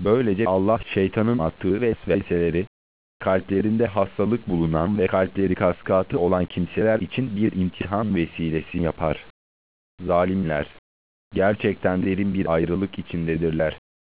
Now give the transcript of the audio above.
Böylece Allah şeytanın attığı vesveseleri, kalplerinde hastalık bulunan ve kalpleri kaskatı olan kimseler için bir imtihan vesilesi yapar. Zalimler gerçekten derin bir ayrılık içindedirler.